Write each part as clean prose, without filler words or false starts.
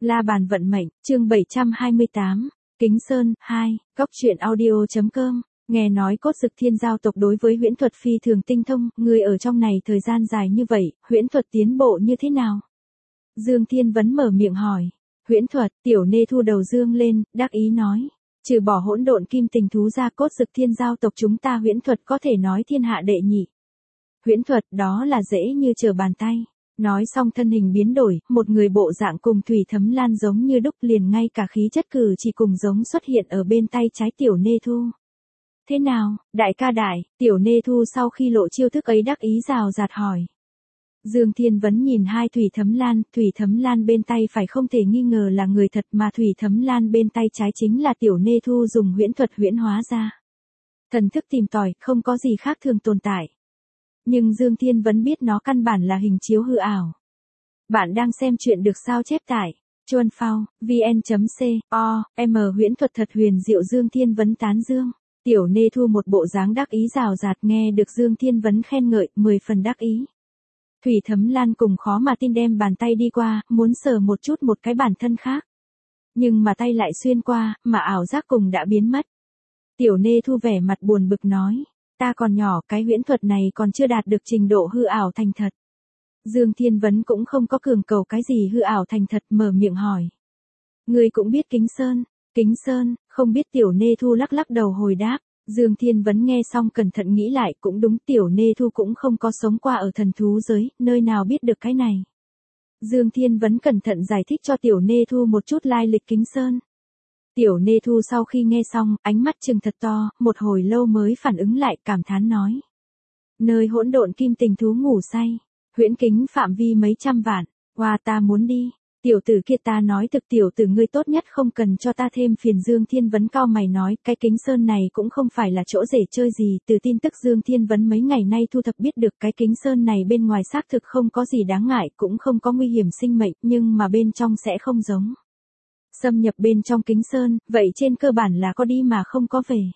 La bàn vận mệnh, chương 728, Kính Sơn, 2, Cóc truyện audio.com, nghe nói Cốt Dực Thiên giao tộc đối với huyễn thuật phi thường tinh thông, người ở trong này thời gian dài như vậy, huyễn thuật tiến bộ như thế nào? Dương Thiên Vấn mở miệng hỏi, huyễn thuật, Tiểu Nê thu đầu dương lên, đắc ý nói, trừ bỏ hỗn độn kim tình thú ra Cốt Dực Thiên giao tộc chúng ta huyễn thuật có thể nói thiên hạ đệ nhị. Huyễn thuật đó là dễ như trở bàn tay. Nói xong thân hình biến đổi, một người bộ dạng cùng Thủy Thấm Lan giống như đúc, liền ngay cả khí chất cử chỉ cùng giống xuất hiện ở bên tay trái Tiểu Nê thu. Thế nào, đại ca đại, Tiểu Nê thu sau khi lộ chiêu thức ấy đắc ý rào rạt hỏi. Dương Thiên Vấn nhìn hai Thủy Thấm Lan bên tay phải không thể nghi ngờ là người thật, mà Thủy Thấm Lan bên tay trái chính là Tiểu Nê thu dùng huyễn thuật huyễn hóa ra. Thần thức tìm tòi, không có gì khác thường tồn tại. Nhưng Dương Thiên Vấn biết nó căn bản là hình chiếu hư ảo. Bạn đang xem chuyện được sao chép tại Chuan Phao, vn.com, huyễn thuật thật huyền diệu. Dương Thiên Vấn tán dương. Tiểu Nê thu một bộ dáng đắc ý rào rạt, nghe được Dương Thiên Vấn khen ngợi, 10 phần đắc ý. Thủy Thấm Lan cùng khó mà tin đem bàn tay đi qua, muốn sờ một chút một cái bản thân khác. Nhưng mà tay lại xuyên qua, mà ảo giác cùng đã biến mất. Tiểu Nê thu vẻ mặt buồn bực nói. Ta còn nhỏ, cái huyễn thuật này còn chưa đạt được trình độ hư ảo thành thật. Dương Thiên Vấn cũng không có cường cầu cái gì hư ảo thành thật, mở miệng hỏi. Ngươi cũng biết Kính Sơn, không biết. Tiểu Nê thu lắc lắc đầu hồi đáp. Dương Thiên Vấn nghe xong cẩn thận nghĩ lại, cũng đúng, Tiểu Nê thu cũng không có sống qua ở thần thú giới, nơi nào biết được cái này. Dương Thiên Vấn cẩn thận giải thích cho Tiểu Nê thu một chút lai lịch Kính Sơn. Tiểu Nê thu sau khi nghe xong, ánh mắt trừng thật to, một hồi lâu mới phản ứng lại, cảm thán nói. Nơi hỗn độn kim tình thú ngủ say, huyễn kính phạm vi mấy trăm vạn, qua ta muốn đi. Tiểu tử kia, ta nói thực, tiểu tử ngươi tốt nhất không cần cho ta thêm phiền. Dương Thiên Vấn cao mày nói, cái Kính Sơn này cũng không phải là chỗ rể chơi gì. Từ tin tức Dương Thiên Vấn mấy ngày nay thu thập biết được, cái Kính Sơn này bên ngoài xác thực không có gì đáng ngại, cũng không có nguy hiểm sinh mệnh, nhưng mà bên trong sẽ không giống. Xâm nhập bên trong Kính Sơn, vậy trên cơ bản là có đi mà không có về.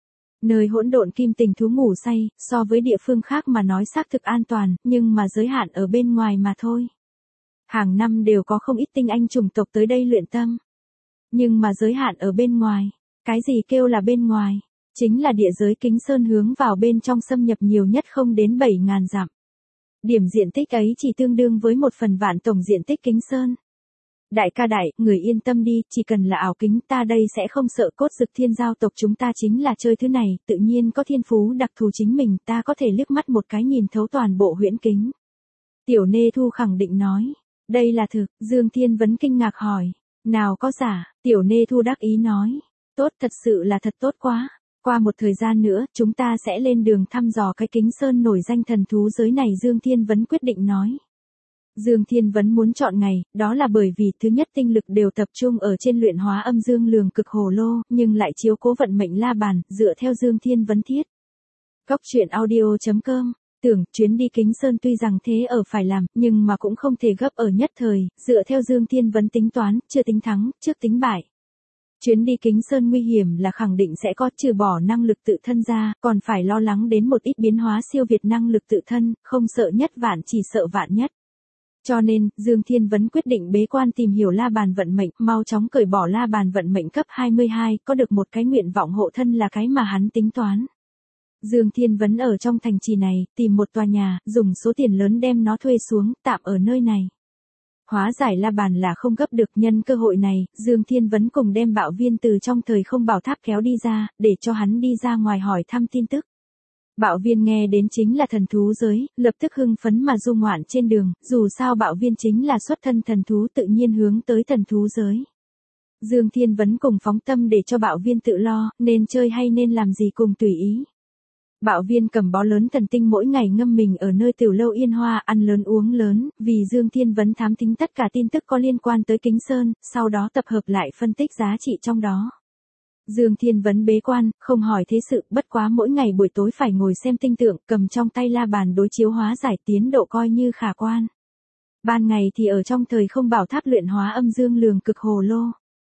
Nơi hỗn độn kim tình thú ngủ say, so với địa phương khác mà nói xác thực an toàn, nhưng mà giới hạn ở bên ngoài mà thôi. Hàng năm đều có không ít tinh anh chủng tộc tới đây luyện tâm. Nhưng mà giới hạn ở bên ngoài. Cái gì kêu là bên ngoài? Chính là địa giới Kính Sơn hướng vào bên trong xâm nhập nhiều nhất không đến 7.000 dặm. Điểm diện tích ấy chỉ tương đương với 1/1000 tổng diện tích Kính Sơn. Đại ca đại, người yên tâm đi, chỉ cần là ảo kính ta đây sẽ không sợ. Cốt Dực Thiên giao tộc chúng ta chính là chơi thứ này, tự nhiên có thiên phú đặc thù chính mình, ta có thể liếc mắt một cái nhìn thấu toàn bộ huyễn kính. Tiểu Nê thu khẳng định nói, đây là thực. Dương Thiên Vấn kinh ngạc hỏi, nào có giả? Tiểu Nê thu đắc ý nói, tốt, thật sự là thật tốt quá. Qua một thời gian nữa, chúng ta sẽ lên đường thăm dò cái Kính Sơn nổi danh thần thú giới này. Dương Thiên Vấn quyết định nói. Dương Thiên Vấn muốn chọn ngày, đó là bởi vì thứ nhất tinh lực đều tập trung ở trên luyện hóa âm dương lường cực hồ lô, nhưng lại chiếu cố vận mệnh la bàn, dựa theo Dương Thiên Vấn thiết. Cóc truyện audio.com, tưởng chuyến đi Kính Sơn tuy rằng thế ở phải làm, nhưng mà cũng không thể gấp ở nhất thời, dựa theo Dương Thiên Vấn tính toán, chưa tính thắng, trước tính bại. Chuyến đi Kính Sơn nguy hiểm là khẳng định sẽ có, trừ bỏ năng lực tự thân ra, còn phải lo lắng đến một ít biến hóa siêu việt năng lực tự thân, không sợ nhất vạn chỉ sợ vạn nhất. Cho nên, Dương Thiên Vấn quyết định bế quan tìm hiểu la bàn vận mệnh, mau chóng cởi bỏ la bàn vận mệnh cấp 22, có được một cái nguyện vọng hộ thân là cái mà hắn tính toán. Dương Thiên Vấn ở trong thành trì này, tìm một tòa nhà, dùng số tiền lớn đem nó thuê xuống, tạm ở nơi này. Hóa giải la bàn là không gấp được, nhân cơ hội này, Dương Thiên Vấn cùng đem Bạo Viên từ trong thời không bảo tháp kéo đi ra, để cho hắn đi ra ngoài hỏi thăm tin tức. Bạo Viên nghe đến chính là thần thú giới, lập tức hưng phấn mà du ngoạn trên đường, dù sao Bạo Viên chính là xuất thân thần thú, tự nhiên hướng tới thần thú giới. Dương Thiên Vấn cùng phóng tâm để cho Bạo Viên tự lo, nên chơi hay nên làm gì cùng tùy ý. Bạo Viên cầm bó lớn thần tinh mỗi ngày ngâm mình ở nơi tiểu lâu Yên Hoa, ăn lớn uống lớn, vì Dương Thiên Vấn thám thính tất cả tin tức có liên quan tới Kính Sơn, sau đó tập hợp lại phân tích giá trị trong đó. Dương Thiên Vấn bế quan, không hỏi thế sự, bất quá mỗi ngày buổi tối phải ngồi xem tinh tượng, cầm trong tay la bàn đối chiếu hóa giải, tiến độ coi như khả quan. Ban ngày thì ở trong thời không bảo tháp luyện hóa âm dương lường cực hồ lô.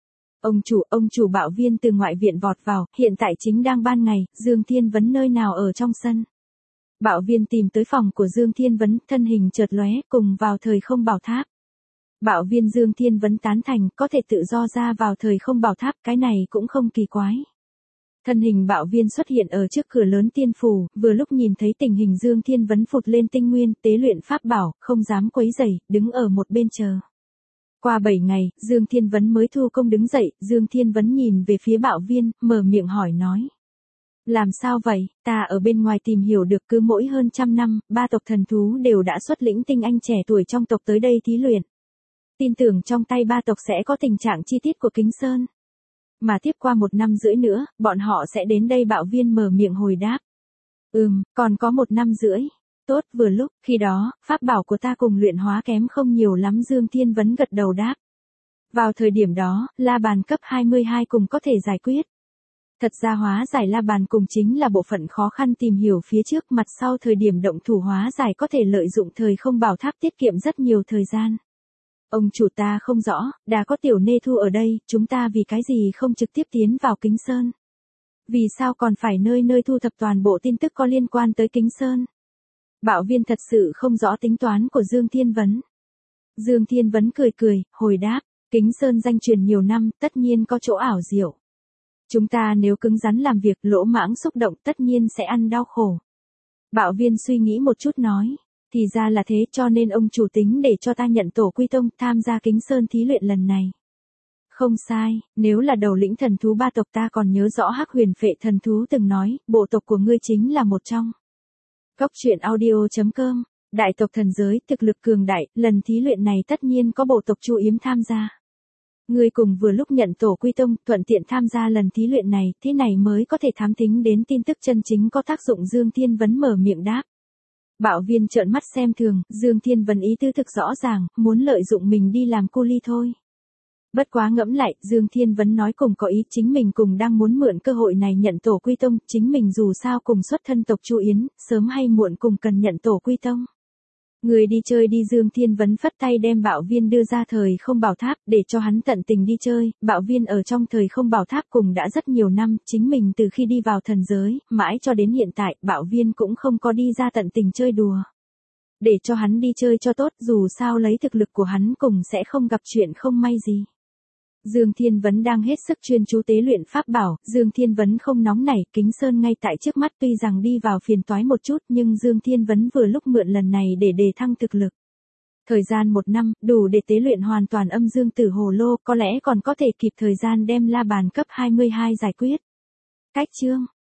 Ông chủ Bạo Viên từ ngoại viện vọt vào, hiện tại chính đang ban ngày, Dương Thiên Vấn nơi nào ở trong sân. Bạo Viên tìm tới phòng của Dương Thiên Vấn, thân hình chợt lóe, cùng vào thời không bảo tháp. Bạo Viên Dương Thiên Vấn tán thành, có thể tự do ra vào thời không bảo tháp, cái này cũng không kỳ quái. Thân hình Bạo Viên xuất hiện ở trước cửa lớn tiên phủ, vừa lúc nhìn thấy tình hình Dương Thiên Vấn phụt lên tinh nguyên, tế luyện pháp bảo, không dám quấy rầy, đứng ở một bên chờ. Qua 7 ngày, Dương Thiên Vấn mới thu công đứng dậy, Dương Thiên Vấn nhìn về phía Bạo Viên, mở miệng hỏi nói. Làm sao vậy, ta ở bên ngoài tìm hiểu được cứ mỗi hơn 100 năm, 3 tộc thần thú đều đã xuất lĩnh tinh anh trẻ tuổi trong tộc tới đây thí luyện. Tin tưởng trong tay 3 tộc sẽ có tình trạng chi tiết của Kính Sơn. Mà tiếp qua 1 năm rưỡi nữa, bọn họ sẽ đến đây. Bạo Viên mở miệng hồi đáp. Còn có 1 năm rưỡi. Tốt, vừa lúc, khi đó, pháp bảo của ta cùng luyện hóa kém không nhiều lắm. Dương Thiên Vấn gật đầu đáp. Vào thời điểm đó, la bàn cấp 22 cùng có thể giải quyết. Thật ra hóa giải la bàn cùng chính là bộ phận khó khăn tìm hiểu phía trước, mặt sau thời điểm động thủ hóa giải có thể lợi dụng thời không bảo tháp tiết kiệm rất nhiều thời gian. Ông chủ, ta không rõ, đã có Tiểu Nê Thu ở đây, chúng ta vì cái gì không trực tiếp tiến vào Kính Sơn? Vì sao còn phải nơi nơi thu thập toàn bộ tin tức có liên quan tới Kính Sơn? Bạo Viên thật sự không rõ tính toán của Dương Thiên Vấn. Dương Thiên Vấn cười cười, hồi đáp, Kính Sơn danh truyền nhiều năm, tất nhiên có chỗ ảo diệu. Chúng ta nếu cứng rắn làm việc, lỗ mãng xúc động, tất nhiên sẽ ăn đau khổ. Bạo Viên suy nghĩ một chút nói, thì ra là thế, cho nên ông chủ tính để cho ta nhận tổ quy tông, tham gia Kính Sơn thí luyện lần này. Không sai, nếu là đầu lĩnh thần thú 3 tộc, ta còn nhớ rõ Hắc Huyền Phệ thần thú từng nói, bộ tộc của ngươi chính là một trong. Góc truyện audio.com, đại tộc thần giới, thực lực cường đại, lần thí luyện này tất nhiên có bộ tộc Chu Yếm tham gia. Ngươi cùng vừa lúc nhận tổ quy tông, thuận tiện tham gia lần thí luyện này, thế này mới có thể thám thính đến tin tức chân chính có tác dụng. Dương Thiên Vấn mở miệng đáp. Bạo Viên trợn mắt xem thường, Dương Thiên Vấn ý tư thực rõ ràng, muốn lợi dụng mình đi làm cu ly thôi. Bất quá ngẫm lại, Dương Thiên Vấn nói cùng có ý, chính mình cùng đang muốn mượn cơ hội này nhận tổ quy tông, chính mình dù sao cùng xuất thân tộc Chu Yến, sớm hay muộn cùng cần nhận tổ quy tông. Người đi chơi đi. Dương Thiên Vấn phất tay đem Bạo Viên đưa ra thời không bảo tháp, để cho hắn tận tình đi chơi. Bạo Viên ở trong thời không bảo tháp cùng đã rất nhiều năm, chính mình từ khi đi vào thần giới, mãi cho đến hiện tại, Bạo Viên cũng không có đi ra tận tình chơi đùa. Để cho hắn đi chơi cho tốt, dù sao lấy thực lực của hắn cùng sẽ không gặp chuyện không may gì. Dương Thiên Vấn đang hết sức chuyên chú tế luyện pháp bảo, Dương Thiên Vấn không nóng nảy, Kính Sơn ngay tại trước mắt, tuy rằng đi vào phiền toái một chút, nhưng Dương Thiên Vấn vừa lúc mượn lần này để đề thăng thực lực. Thời gian 1 năm, đủ để tế luyện hoàn toàn âm dương tử hồ lô, có lẽ còn có thể kịp thời gian đem la bàn cấp 22 giải quyết. Cách chương